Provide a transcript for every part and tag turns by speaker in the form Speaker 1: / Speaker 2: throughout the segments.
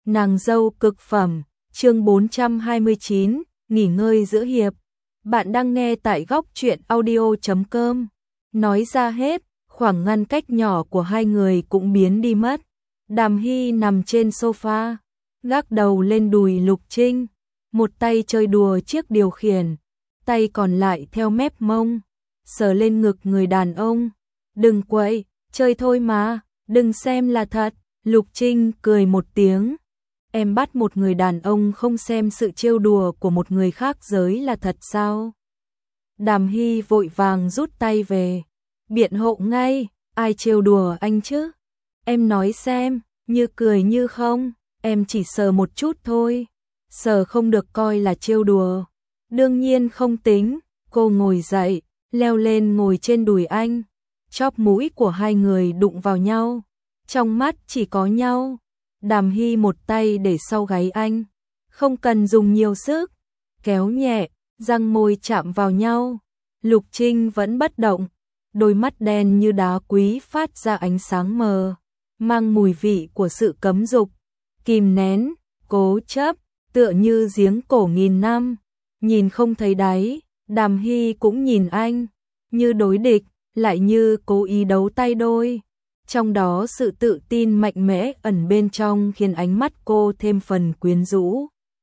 Speaker 1: Nàng dâu cực phẩm, chương 429, nghỉ ngơi giữa hiệp. Bạn đang nghe tại góc truyện audio.com. Nói ra hết, khoảng ngăn cách nhỏ của hai người cũng biến đi mất. Đàm Hy nằm trên sofa, gác đầu lên đùi Lục Trinh, một tay chơi đùa chiếc điều khiển, tay còn lại theo mép mông, sờ lên ngực người đàn ông. Đừng quậy, chơi thôi mà, đừng xem là thật. Lục Trinh cười một tiếng. Em bắt một người đàn ông không xem sự trêu đùa của một người khác giới là thật sao? Đàm Hy vội vàng rút tay về, biện hộ ngay, ai trêu đùa anh chứ? Em nói xem, như cười như không, em chỉ sờ một chút thôi, sờ không được coi là trêu đùa. Đương nhiên không tính. Cô ngồi dậy, leo lên ngồi trên đùi anh, chóp mũi của hai người đụng vào nhau, trong mắt chỉ có nhau. Đàm Hy một tay để sau gáy anh, không cần dùng nhiều sức, kéo nhẹ, răng môi chạm vào nhau. Lục Trinh vẫn bất động, đôi mắt đen như đá quý phát ra ánh sáng mờ, mang mùi vị của sự cấm dục, kìm nén, cố chấp, tựa như giếng cổ nghìn năm, nhìn không thấy đáy. Đàm Hy cũng nhìn anh, như đối địch, lại như cố ý đấu tay đôi. Trong đó sự tự tin mạnh mẽ ẩn bên trong khiến ánh mắt cô thêm phần quyến rũ.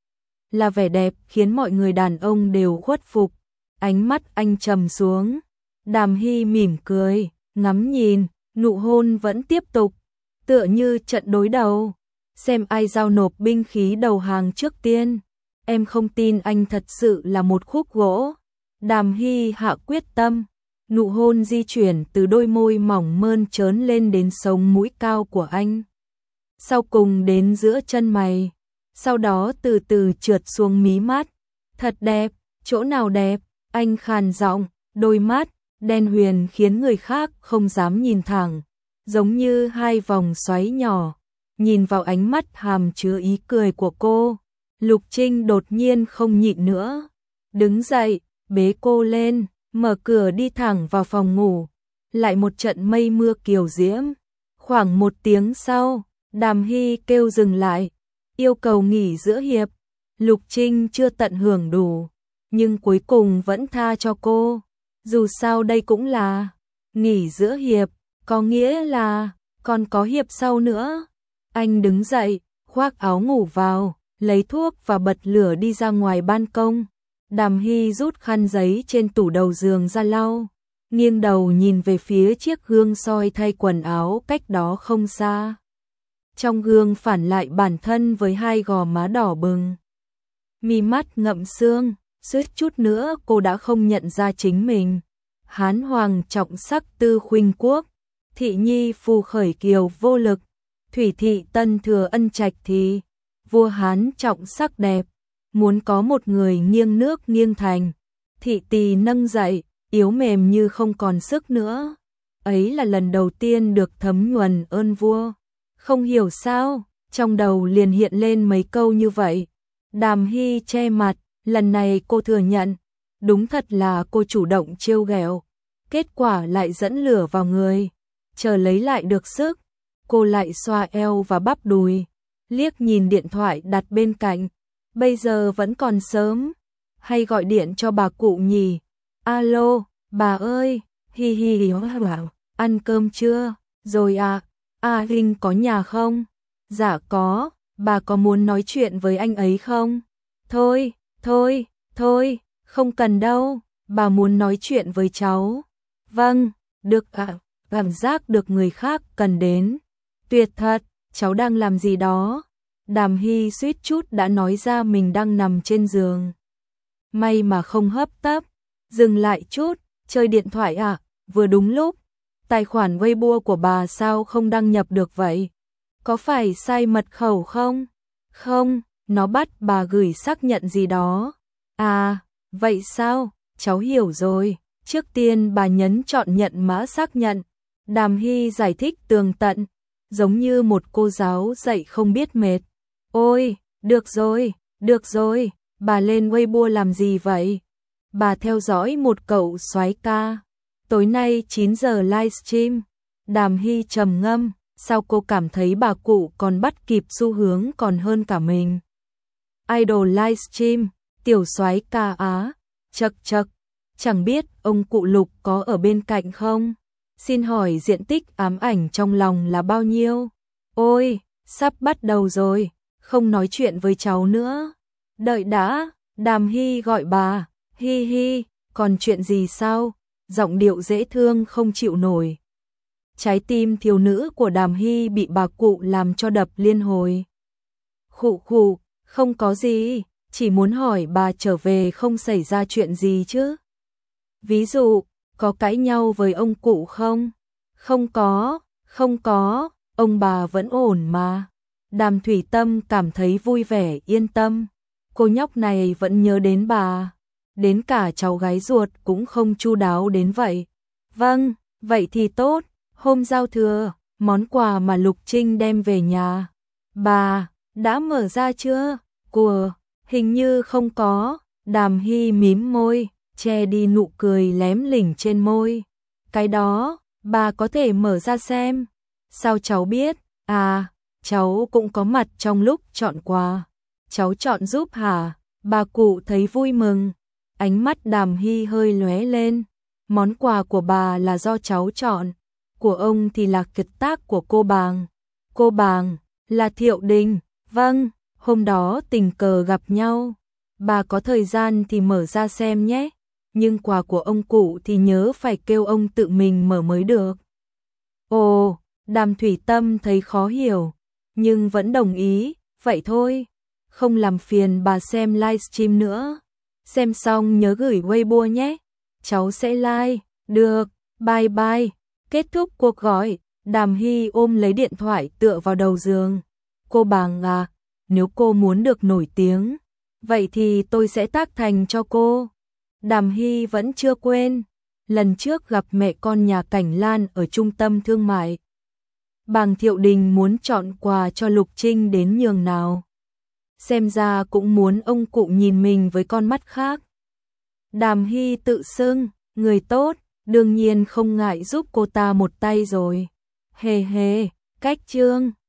Speaker 1: Là vẻ đẹp khiến mọi người đàn ông đều khuất phục. Ánh mắt anh trầm xuống. Đàm Hy mỉm cười, ngắm nhìn, nụ hôn vẫn tiếp tục, tựa như trận đối đầu, xem ai giao nộp binh khí đầu hàng trước tiên. Em không tin anh thật sự là một khúc gỗ. Đàm Hy hạ quyết tâm, nụ hôn di chuyển từ đôi môi mỏng mơn trớn lên đến sống mũi cao của anh, sau cùng đến giữa chân mày, sau đó từ từ trượt xuống mí mắt. Thật đẹp, chỗ nào đẹp? Anh khàn giọng, đôi mắt đen huyền khiến người khác không dám nhìn thẳng, giống như hai vòng xoáy nhỏ. Nhìn vào ánh mắt hàm chứa ý cười của cô, Lục Trinh đột nhiên không nhịn nữa, đứng dậy, bế cô lên, mở cửa đi thẳng vào phòng ngủ. Lại một trận mây mưa kiều diễm. Khoảng một tiếng sau, Đàm Hy kêu dừng lại, yêu cầu nghỉ giữa hiệp. Lục Trinh chưa tận hưởng đủ, nhưng cuối cùng vẫn tha cho cô. Dù sao đây cũng là nghỉ giữa hiệp, có nghĩa là còn có hiệp sau nữa. Anh đứng dậy, khoác áo ngủ vào, lấy thuốc và bật lửa đi ra ngoài ban công. Đàm Hy rút khăn giấy trên tủ đầu giường ra lau, nghiêng đầu nhìn về phía chiếc gương soi thay quần áo cách đó không xa. Trong gương phản lại bản thân với hai gò má đỏ bừng, mi mắt ngậm sương, suýt chút nữa cô đã không nhận ra chính mình. Hán hoàng trọng sắc tư khuynh quốc, thị nhi phù khởi kiều vô lực, thủy thị tân thừa ân trạch thì, vua Hán trọng sắc đẹp. Muốn có một người nghiêng nước nghiêng thành, thị tỳ nâng dậy, yếu mềm như không còn sức nữa. Ấy là lần đầu tiên được thấm nhuần ơn vua. Không hiểu sao, trong đầu liền hiện lên mấy câu như vậy. Đàm Hy che mặt, lần này cô thừa nhận, đúng thật là cô chủ động trêu ghẹo, kết quả lại dẫn lửa vào người. Chờ lấy lại được sức, cô lại xoa eo và bắp đùi, liếc nhìn điện thoại đặt bên cạnh. Bây giờ vẫn còn sớm, hay gọi điện cho bà cụ nhỉ? Alo, bà ơi, hi hi hi bảo, ăn cơm chưa? Rồi à, Linh có nhà không? Dạ có, bà có muốn nói chuyện với anh ấy không? Thôi, không cần đâu, bà muốn nói chuyện với cháu. Vâng, được ạ, cảm giác được người khác cần đến. Tuyệt thật, cháu đang làm gì đó? Đàm Hy suýt chút đã nói ra mình đang nằm trên giường. May mà không hấp tấp, dừng lại chút, chơi điện thoại à, vừa đúng lúc. Tài khoản Weibo của bà sao không đăng nhập được vậy? Có phải sai mật khẩu không? Không, nó bắt bà gửi xác nhận gì đó. À, vậy sao? Cháu hiểu rồi, trước tiên bà nhấn chọn nhận mã xác nhận. Đàm Hy giải thích tường tận, giống như một cô giáo dạy không biết mệt. Ôi, được rồi, bà lên Weibo làm gì vậy? Bà theo dõi một cậu soái ca. Tối nay 9 giờ livestream. Đàm Hy trầm ngâm, Sao cô cảm thấy bà cụ còn bắt kịp xu hướng còn hơn cả mình? Idol livestream, tiểu soái ca Á, chậc chậc, chẳng biết ông cụ Lục có ở bên cạnh không? Xin hỏi diện tích ám ảnh trong lòng là bao nhiêu? Ôi, sắp bắt đầu rồi, không nói chuyện với cháu nữa. Đợi đã, Đàm Hy gọi bà, hi hi, còn chuyện gì sao? Giọng điệu dễ thương không chịu nổi. Trái tim thiếu nữ của Đàm Hy bị bà cụ làm cho đập liên hồi. Khụ khụ, không có gì, chỉ muốn hỏi bà trở về không xảy ra chuyện gì chứ? Ví dụ, có cãi nhau với ông cụ không? Không có, ông bà vẫn ổn mà. Đàm Thủy Tâm cảm thấy vui vẻ yên tâm. Cô nhóc này vẫn nhớ đến bà. Đến cả cháu gái ruột cũng không chu đáo đến vậy. Vâng, vậy thì tốt. Hôm giao thừa, món quà mà Lục Trinh đem về nhà. Bà, đã mở ra chưa? Hình như không có. Đàm Hy mím môi, che đi nụ cười lém lỉnh trên môi. Cái đó, bà có thể mở ra xem. Sao cháu biết? À, cháu cũng có mặt trong lúc chọn quà. Cháu chọn giúp hả? Bà cụ thấy vui mừng. Ánh mắt Đàm Hy hơi lóe lên. Món quà của bà là do cháu chọn. Của ông thì là kiệt tác của cô Bàng. Cô Bàng, là Thiệu Đình. Vâng, hôm đó tình cờ gặp nhau. Bà có thời gian thì mở ra xem nhé. Nhưng quà của ông cụ thì nhớ phải kêu ông tự mình mở mới được. Ồ, Đàm Thủy Tâm thấy khó hiểu, nhưng vẫn đồng ý, vậy thôi. Không làm phiền bà xem livestream nữa. Xem xong nhớ gửi Weibo nhé. Cháu sẽ like. Được, bye bye. Kết thúc cuộc gọi, Đàm Hy ôm lấy điện thoại tựa vào đầu giường. Cô Bàng à, nếu cô muốn được nổi tiếng, vậy thì tôi sẽ tác thành cho cô. Đàm Hy vẫn chưa quên, lần trước gặp mẹ con nhà Cảnh Lan ở trung tâm thương mại. Bàng Thiệu Đình muốn chọn quà cho Lục Trinh đến nhường nào. Xem ra cũng muốn ông cụ nhìn mình với con mắt khác. Đàm Hy tự xưng, người tốt, đương nhiên không ngại giúp cô ta một tay rồi. Hề hề, cách chương.